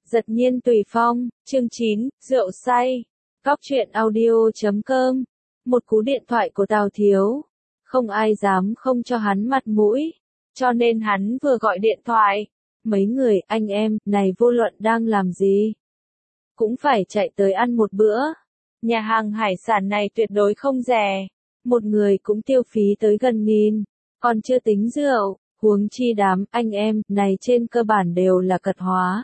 Giật nhiên tùy phong, chương 9, rượu say. Góc truyện audio.com. Một cú điện thoại của Tào Thiếu. Không ai dám không cho hắn mặt mũi. Cho nên hắn vừa gọi điện thoại. Mấy người, anh em, này vô luận đang làm gì? Cũng phải chạy tới ăn một bữa. Nhà hàng hải sản này tuyệt đối không rẻ. Một người cũng tiêu phí tới gần 1.000. Còn chưa tính rượu, huống chi đám anh em này trên cơ bản đều là cật hóa.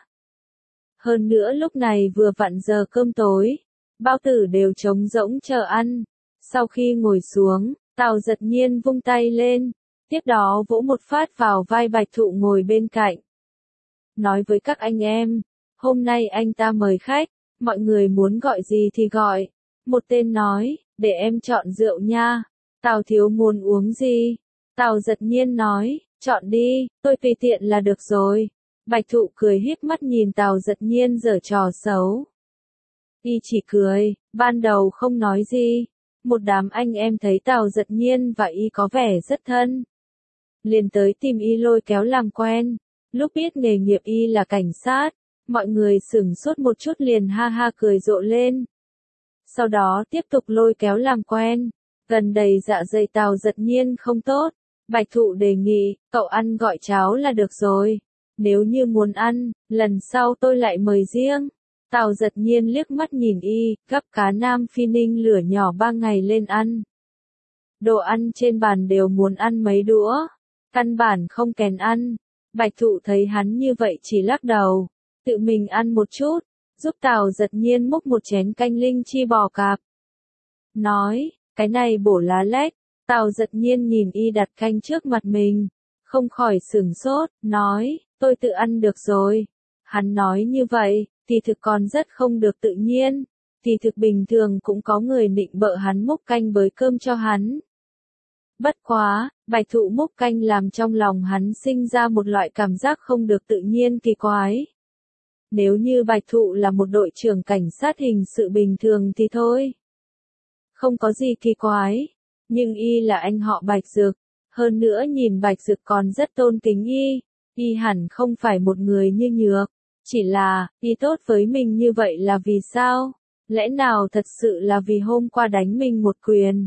Hơn nữa lúc này vừa vặn giờ cơm tối, bao tử đều trống rỗng chờ ăn. Sau khi ngồi xuống, Tào Giật Nhiên vung tay lên, tiếp đó vỗ một phát vào vai Bạch Thụ ngồi bên cạnh. Nói với các anh em, hôm nay anh ta mời khách, mọi người muốn gọi gì thì gọi. Một tên nói, để em chọn rượu nha. Tào Thiếu muốn uống gì? Tào Giật Nhiên nói, chọn đi, tôi tùy tiện là được rồi. Bạch Thụ cười híp mắt nhìn Tào Giật Nhiên giở trò xấu. Y chỉ cười, ban đầu không nói gì. Một đám anh em thấy Tào Giật Nhiên và Y có vẻ rất thân, liền tới tìm Y lôi kéo làm quen. Lúc biết nghề nghiệp Y là cảnh sát, mọi người sửng sốt một chút liền ha ha cười rộ lên. Sau đó tiếp tục lôi kéo làm quen. Gần đây dạ dày Tào Giật Nhiên không tốt. Bạch Thụ đề nghị, cậu ăn gọi cháo là được rồi. Nếu như muốn ăn, lần sau tôi lại mời riêng. Tào Giật Nhiên liếc mắt nhìn Y, gắp cá Nam Phi Ninh lửa nhỏ 3 ngày lên ăn. Đồ ăn trên bàn đều muốn ăn mấy đũa. Căn bản không kèn ăn. Bạch Thụ thấy hắn như vậy chỉ lắc đầu. Tự mình ăn một chút, giúp Tào Giật Nhiên múc một chén canh linh chi bò cạp. Nói, cái này bổ lá lách. Tào Giật Nhiên nhìn Y đặt canh trước mặt mình, không khỏi sửng sốt, nói, tôi tự ăn được rồi. Hắn nói như vậy, thì thực còn rất không được tự nhiên, thì thực bình thường cũng có người nịnh bợ hắn múc canh bới cơm cho hắn. Bất quá, Bạch Thụ múc canh làm trong lòng hắn sinh ra một loại cảm giác không được tự nhiên kỳ quái. Nếu như Bạch Thụ là một đội trưởng cảnh sát hình sự bình thường thì thôi, không có gì kỳ quái. Nhưng Y là anh họ Bạch Dực, hơn nữa nhìn Bạch Dực còn rất tôn kính Y hẳn không phải một người như Nhược, chỉ là, Y tốt với mình như vậy là vì sao? Lẽ nào thật sự là vì hôm qua đánh mình một quyền?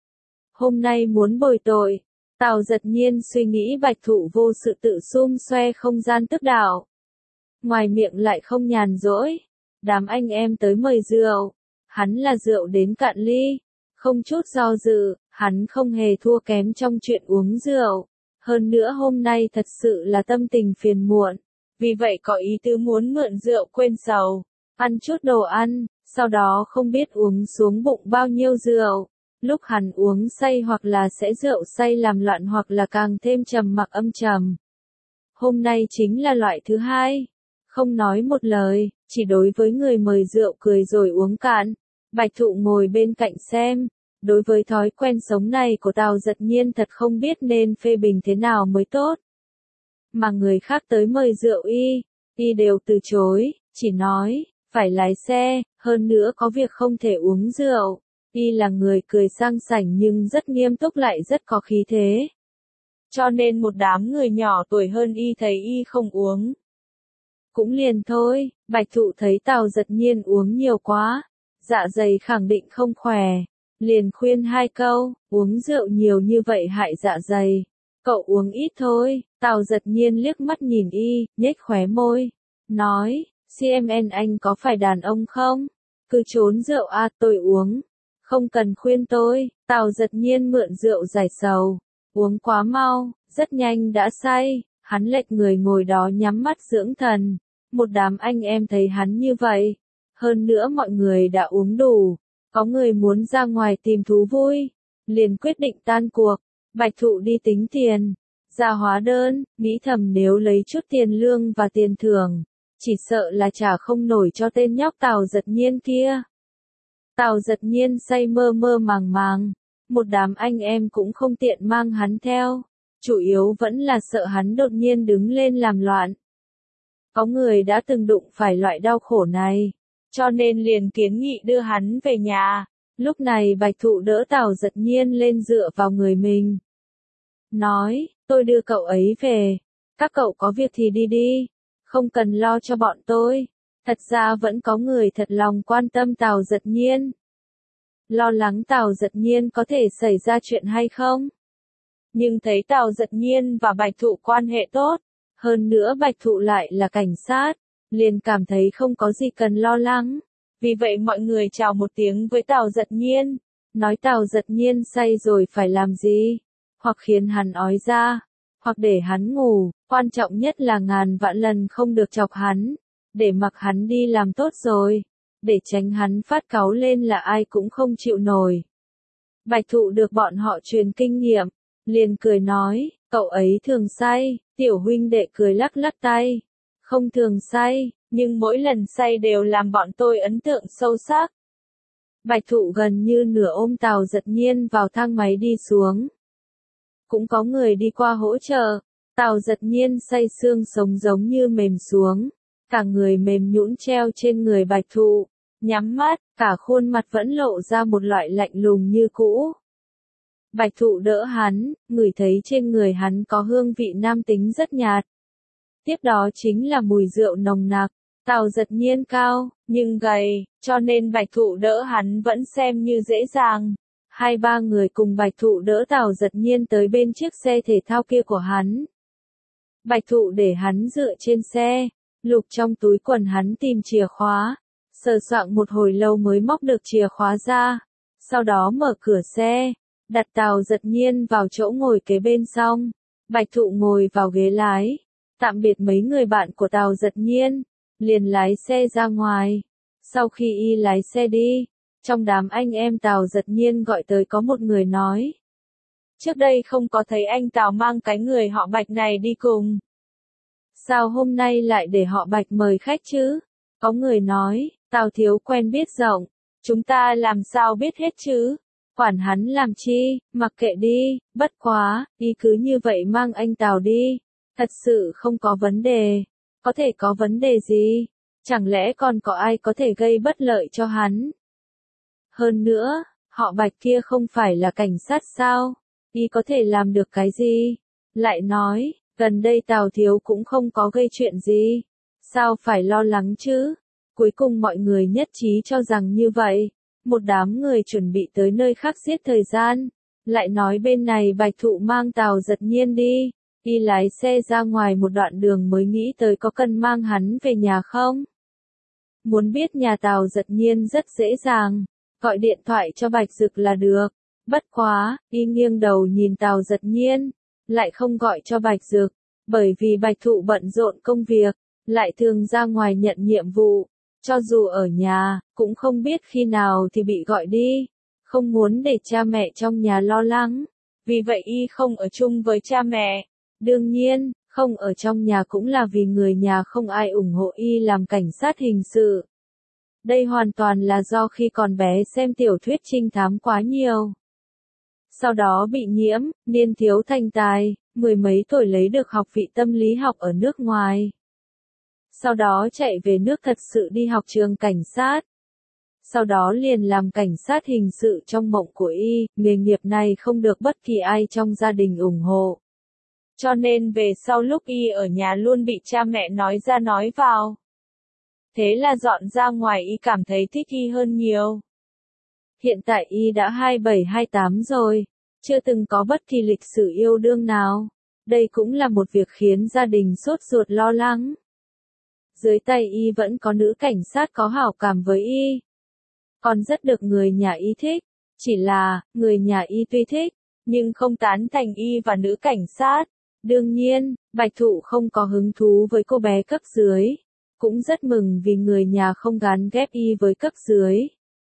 Hôm nay muốn bồi tội? Tào Giật Nhiên suy nghĩ Bạch Thụ vô sự tự xum xoe không gian tức đạo. Ngoài miệng lại không nhàn rỗi. Đám anh em tới mời rượu, hắn là rượu đến cạn ly. Không chút do dự, hắn không hề thua kém trong chuyện uống rượu. Hơn nữa hôm nay thật sự là tâm tình phiền muộn. Vì vậy có ý tứ muốn mượn rượu quên sầu. Ăn chút đồ ăn, sau đó không biết uống xuống bụng bao nhiêu rượu. Lúc hắn uống say hoặc là sẽ rượu say làm loạn hoặc là càng thêm trầm mặc âm trầm. Hôm nay chính là loại thứ hai. Không nói một lời, chỉ đối với người mời rượu cười rồi uống cạn. Bạch Thụ ngồi bên cạnh xem. Đối với thói quen sống này của Tào Giật Nhiên thật không biết nên phê bình thế nào mới tốt. Mà người khác tới mời rượu Y đều từ chối, chỉ nói, phải lái xe, hơn nữa có việc không thể uống rượu. Y là người cười sang sảnh nhưng rất nghiêm túc lại rất có khí thế. Cho nên một đám người nhỏ tuổi hơn Y thấy Y không uống. Cũng liền thôi, Bạch Thụ thấy Tào Giật Nhiên uống nhiều quá, dạ dày khẳng định không khỏe. Liền khuyên 2 câu, uống rượu nhiều như vậy hại dạ dày. Cậu uống ít thôi. Tào Giật Nhiên liếc mắt nhìn Y, nhếch khóe môi. Nói, CMN anh có phải đàn ông không? Cứ trốn rượu tôi uống. Không cần khuyên tôi. Tào Giật Nhiên mượn rượu giải sầu. Uống quá mau, rất nhanh đã say. Hắn lệch người ngồi đó nhắm mắt dưỡng thần. Một đám anh em thấy hắn như vậy. Hơn nữa mọi người đã uống đủ. Có người muốn ra ngoài tìm thú vui, liền quyết định tan cuộc. Bạch Thụ đi tính tiền, ra hóa đơn, nghĩ thầm nếu lấy chút tiền lương và tiền thưởng, chỉ sợ là trả không nổi cho tên nhóc Tào Giật Nhiên kia. Tào Giật Nhiên say mơ mơ màng màng, một đám anh em cũng không tiện mang hắn theo, chủ yếu vẫn là sợ hắn đột nhiên đứng lên làm loạn. Có người đã từng đụng phải loại đau khổ này, cho nên liền kiến nghị đưa hắn về nhà. Lúc này Bạch Thụ đỡ Tào Giật Nhiên lên dựa vào người mình. Nói, tôi đưa cậu ấy về. Các cậu có việc thì đi đi. Không cần lo cho bọn tôi. Thật ra vẫn có người thật lòng quan tâm Tào Giật Nhiên. Lo lắng Tào Giật Nhiên có thể xảy ra chuyện hay không. Nhưng thấy Tào Giật Nhiên và Bạch Thụ quan hệ tốt, hơn nữa Bạch Thụ lại là cảnh sát, liền cảm thấy không có gì cần lo lắng. Vì vậy mọi người chào một tiếng với Tào Giật Nhiên, nói Tào Giật Nhiên say rồi phải làm gì, hoặc khiến hắn ói ra, hoặc để hắn ngủ, quan trọng nhất là ngàn vạn lần không được chọc hắn, để mặc hắn đi làm tốt rồi, để tránh hắn phát cáu lên là ai cũng không chịu nổi. Bạch Thụ được bọn họ truyền kinh nghiệm, liền cười nói, cậu ấy thường say, tiểu huynh đệ cười lắc lắc tay, không thường say, nhưng mỗi lần say đều làm bọn tôi ấn tượng sâu sắc. Bạch Thụ gần như nửa ôm Tào Giật Nhiên vào thang máy đi xuống. Cũng có người đi qua hỗ trợ, Tào Giật Nhiên say xương sống giống như mềm xuống, cả người mềm nhũn treo trên người Bạch Thụ, nhắm mắt, cả khuôn mặt vẫn lộ ra một loại lạnh lùng như cũ. Bạch Thụ đỡ hắn, ngửi thấy trên người hắn có hương vị nam tính rất nhạt. Tiếp đó chính là mùi rượu nồng nặc. Tào Giật Nhiên cao, nhưng gầy, cho nên Bạch Thụ đỡ hắn vẫn xem như dễ dàng. Hai ba người cùng Bạch Thụ đỡ Tào Giật Nhiên tới bên chiếc xe thể thao kia của hắn. Bạch Thụ để hắn dựa trên xe, lục trong túi quần hắn tìm chìa khóa, sờ soạng một hồi lâu mới móc được chìa khóa ra, sau đó mở cửa xe, đặt Tào Giật Nhiên vào chỗ ngồi kế bên xong, Bạch Thụ ngồi vào ghế lái, tạm biệt mấy người bạn của Tào Giật Nhiên, liền lái xe ra ngoài. Sau khi y lái xe đi, trong đám anh em Tào Giật Nhiên gọi tới có một người nói. Trước đây không có thấy anh Tào mang cái người họ Bạch này đi cùng. Sao hôm nay lại để họ Bạch mời khách chứ? Có người nói, Tào thiếu quen biết rộng, chúng ta làm sao biết hết chứ? Quản hắn làm chi, mặc kệ đi, bất quá, y cứ như vậy mang anh Tào đi. Thật sự không có vấn đề. Có thể có vấn đề gì? Chẳng lẽ còn có ai có thể gây bất lợi cho hắn? Hơn nữa, họ Bạch kia không phải là cảnh sát sao? Y có thể làm được cái gì? Lại nói, gần đây Tào thiếu cũng không có gây chuyện gì. Sao phải lo lắng chứ? Cuối cùng mọi người nhất trí cho rằng như vậy. Một đám người chuẩn bị tới nơi khác giết thời gian. Lại nói bên này Bạch Thụ mang Tào Giật Nhiên đi. Y lái xe ra ngoài một đoạn đường mới nghĩ tới có cần mang hắn về nhà không? Muốn biết nhà Tào Giật Nhiên rất dễ dàng, gọi điện thoại cho Bạch Dực là được. Bất quá, y nghiêng đầu nhìn Tào Giật Nhiên, lại không gọi cho Bạch Dực, bởi vì Bạch Thụ bận rộn công việc, lại thường ra ngoài nhận nhiệm vụ, cho dù ở nhà, cũng không biết khi nào thì bị gọi đi, không muốn để cha mẹ trong nhà lo lắng, vì vậy y không ở chung với cha mẹ. Đương nhiên, không ở trong nhà cũng là vì người nhà không ai ủng hộ y làm cảnh sát hình sự. Đây hoàn toàn là do khi còn bé xem tiểu thuyết trinh thám quá nhiều. Sau đó bị nhiễm, niên thiếu thành tài, mười mấy tuổi lấy được học vị tâm lý học ở nước ngoài. Sau đó chạy về nước thật sự đi học trường cảnh sát. Sau đó liền làm cảnh sát hình sự trong mộng của y, nghề nghiệp này không được bất kỳ ai trong gia đình ủng hộ. Cho nên về sau lúc y ở nhà luôn bị cha mẹ nói ra nói vào. Thế là dọn ra ngoài y cảm thấy thích y hơn nhiều. Hiện tại y đã 27-28 rồi, chưa từng có bất kỳ lịch sử yêu đương nào. Đây cũng là một việc khiến gia đình sốt ruột lo lắng. Dưới tay y vẫn có nữ cảnh sát có hảo cảm với y. Còn rất được người nhà y thích. Chỉ là, người nhà y tuy thích, nhưng không tán thành y và nữ cảnh sát. Đương nhiên, Bạch Thụ không có hứng thú với cô bé cấp dưới. Cũng rất mừng vì người nhà không gán ghép y với cấp dưới.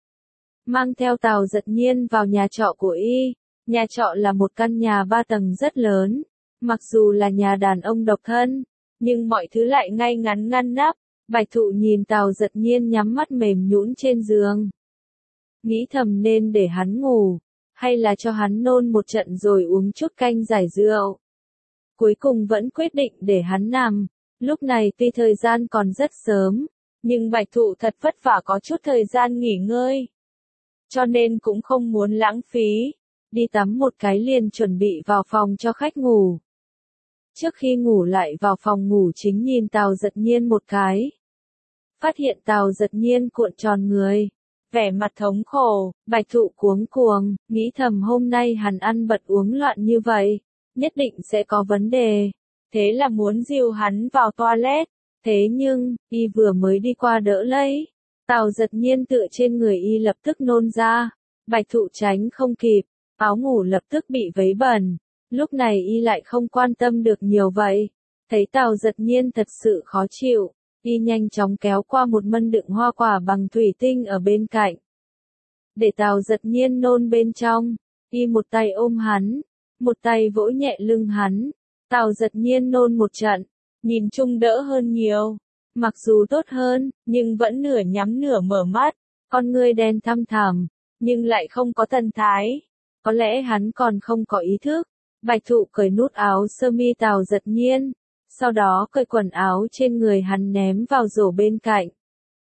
Mang theo Tào Giật Nhiên vào nhà trọ của y. Nhà trọ là một căn nhà 3 tầng rất lớn. Mặc dù là nhà đàn ông độc thân, nhưng mọi thứ lại ngay ngắn ngăn nắp. Bạch Thụ nhìn Tào Giật Nhiên nhắm mắt mềm nhũn trên giường. Nghĩ thầm nên để hắn ngủ, hay là cho hắn nôn một trận rồi uống chút canh giải rượu. Cuối cùng vẫn quyết định để hắn nằm. Lúc này tuy thời gian còn rất sớm, nhưng Bạch Thụ thật vất vả có chút thời gian nghỉ ngơi. Cho nên cũng không muốn lãng phí. Đi tắm một cái liền chuẩn bị vào phòng cho khách ngủ. Trước khi ngủ lại vào phòng ngủ chính nhìn Tào Giật Nhiên một cái. phát hiện Tào Giật Nhiên cuộn tròn người, vẻ mặt thống khổ, Bạch Thụ cuống cuồng, nghĩ thầm hôm nay hắn ăn bật uống loạn như vậy, nhất định sẽ có vấn đề, thế là muốn dìu hắn vào toilet, thế nhưng, y vừa mới đi qua đỡ lấy, Tào Giật Nhiên tựa trên người y lập tức nôn ra, Bạch Thụ tránh không kịp, áo ngủ lập tức bị vấy bẩn, lúc này y lại không quan tâm được nhiều vậy, thấy Tào Giật Nhiên thật sự khó chịu, y nhanh chóng kéo qua một mâm đựng hoa quả bằng thủy tinh ở bên cạnh. Để Tào Giật Nhiên nôn bên trong, y một tay ôm hắn, một tay vỗ nhẹ lưng hắn, Tào Giật Nhiên nôn một trận, nhìn chung đỡ hơn nhiều, mặc dù tốt hơn, nhưng vẫn nửa nhắm nửa mở mắt, con ngươi đen thăm thẳm, nhưng lại không có thần thái, có lẽ hắn còn không có ý thức. Bạch Thụ cởi nút áo sơ mi Tào Giật Nhiên, sau đó cởi quần áo trên người hắn ném vào rổ bên cạnh,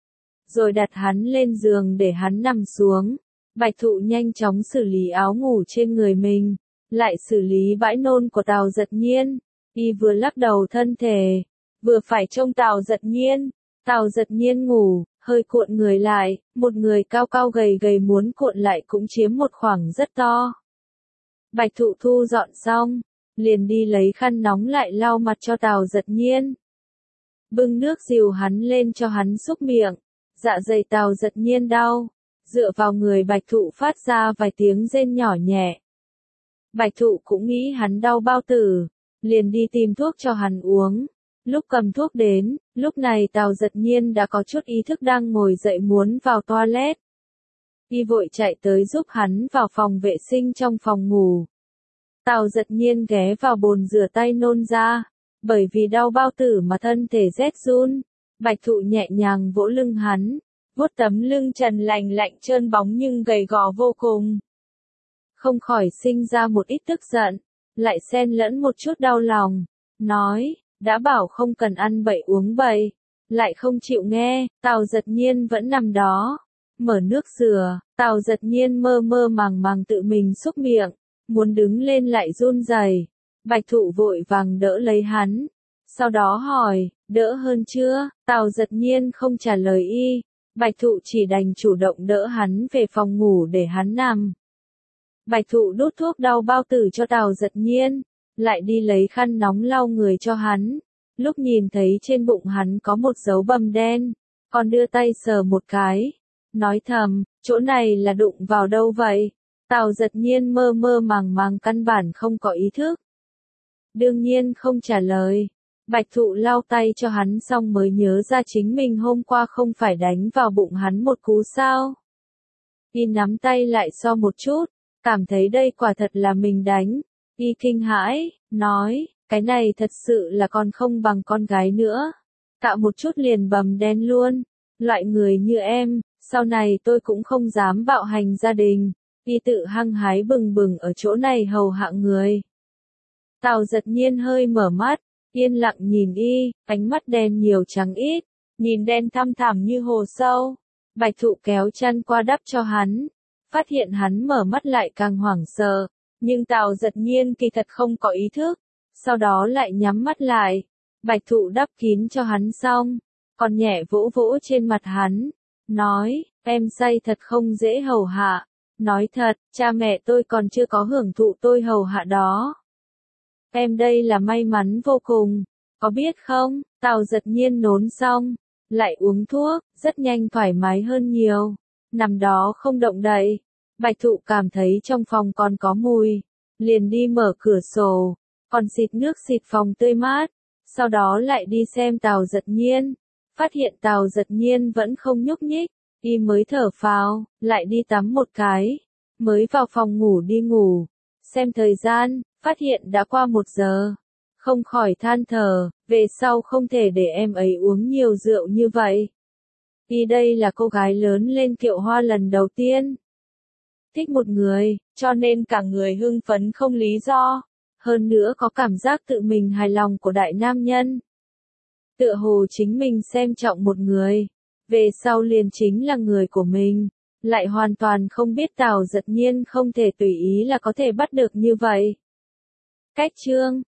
rồi đặt hắn lên giường để hắn nằm xuống. Bạch Thụ nhanh chóng xử lý áo ngủ trên người mình, lại xử lý bãi nôn của Tào Giật Nhiên, y vừa lắc đầu thân thể, vừa phải trông Tào Giật Nhiên. Tào Giật Nhiên ngủ, hơi cuộn người lại, một người cao cao gầy gầy muốn cuộn lại cũng chiếm một khoảng rất to. Bạch Thụ thu dọn xong, liền đi lấy khăn nóng lại lau mặt cho Tào Giật Nhiên. Bưng nước dìu hắn lên cho hắn súc miệng, dạ dày Tào Giật Nhiên đau, dựa vào người Bạch Thụ phát ra vài tiếng rên nhỏ nhẹ. Bạch Thụ cũng nghĩ hắn đau bao tử, liền đi tìm thuốc cho hắn uống. Lúc cầm thuốc đến, lúc này Tào Giật Nhiên đã có chút ý thức đang ngồi dậy muốn vào toilet. Y vội chạy tới giúp hắn vào phòng vệ sinh trong phòng ngủ. Tào Giật Nhiên ghé vào bồn rửa tay nôn ra, bởi vì đau bao tử mà thân thể rét run. Bạch Thụ nhẹ nhàng vỗ lưng hắn, vuốt tấm lưng trần lành lạnh trơn bóng nhưng gầy gò vô cùng. Không khỏi sinh ra một ít tức giận, lại xen lẫn một chút đau lòng, nói, đã bảo không cần ăn bậy uống bậy, lại không chịu nghe. Tào Giật Nhiên vẫn nằm đó, mở nước rửa, Tào Giật Nhiên mơ mơ màng màng tự mình xúc miệng, muốn đứng lên lại run rẩy. Bạch Thụ vội vàng đỡ lấy hắn, sau đó hỏi, đỡ hơn chưa? Tào Giật Nhiên không trả lời y, Bạch Thụ chỉ đành chủ động đỡ hắn về phòng ngủ để hắn nằm. Bạch Thụ đút thuốc đau bao tử cho Tào Giật Nhiên, lại đi lấy khăn nóng lau người cho hắn. Lúc nhìn thấy trên bụng hắn có một dấu bầm đen, còn đưa tay sờ một cái, nói thầm, chỗ này là đụng vào đâu vậy? Tào Giật Nhiên mơ mơ màng màng căn bản không có ý thức. Đương nhiên không trả lời. Bạch Thụ lau tay cho hắn xong mới nhớ ra chính mình hôm qua không phải đánh vào bụng hắn một cú sao. Y nắm tay lại so một chút, cảm thấy đây quả thật là mình đánh. Y kinh hãi, nói, cái này thật sự là còn không bằng con gái nữa. Cạo một chút liền bầm đen luôn. Loại người như em, sau này tôi cũng không dám bạo hành gia đình. Y tự hăng hái bừng bừng ở chỗ này hầu hạ người. Tào Giật Nhiên hơi mở mắt, yên lặng nhìn y, ánh mắt đen nhiều trắng ít, nhìn đen thăm thẳm như hồ sâu. Bạch Thụ kéo chăn qua đắp cho hắn, phát hiện hắn mở mắt lại càng hoảng sợ, nhưng Tào Giật Nhiên kỳ thật không có ý thức, sau đó lại nhắm mắt lại. Bạch Thụ đắp kín cho hắn xong, còn nhẹ vỗ vỗ trên mặt hắn, nói, em say thật không dễ hầu hạ. Nói thật, cha mẹ tôi còn chưa có hưởng thụ tôi hầu hạ đó. Em đây là may mắn vô cùng, có biết không? Tào Giật Nhiên nôn xong, lại uống thuốc, rất nhanh thoải mái hơn nhiều, nằm đó không động đậy. Bạch Thụ cảm thấy trong phòng còn có mùi, liền đi mở cửa sổ, còn xịt nước xịt phòng tươi mát, sau đó lại đi xem Tào Giật Nhiên, phát hiện Tào Giật Nhiên vẫn không nhúc nhích. Y mới thở phào, lại đi tắm một cái, mới vào phòng ngủ đi ngủ, xem thời gian, phát hiện đã qua 1 giờ, không khỏi than thở, về sau không thể để em ấy uống nhiều rượu như vậy. Y đây là cô gái lớn lên kiệu hoa lần đầu tiên. Thích một người, cho nên cả người hưng phấn không lý do, hơn nữa có cảm giác tự mình hài lòng của đại nam nhân. Tựa hồ chính mình xem trọng một người, về sau liền chính là người của mình, lại hoàn toàn không biết Tào Giật Nhiên không thể tùy ý là có thể bắt được như vậy. Cách chương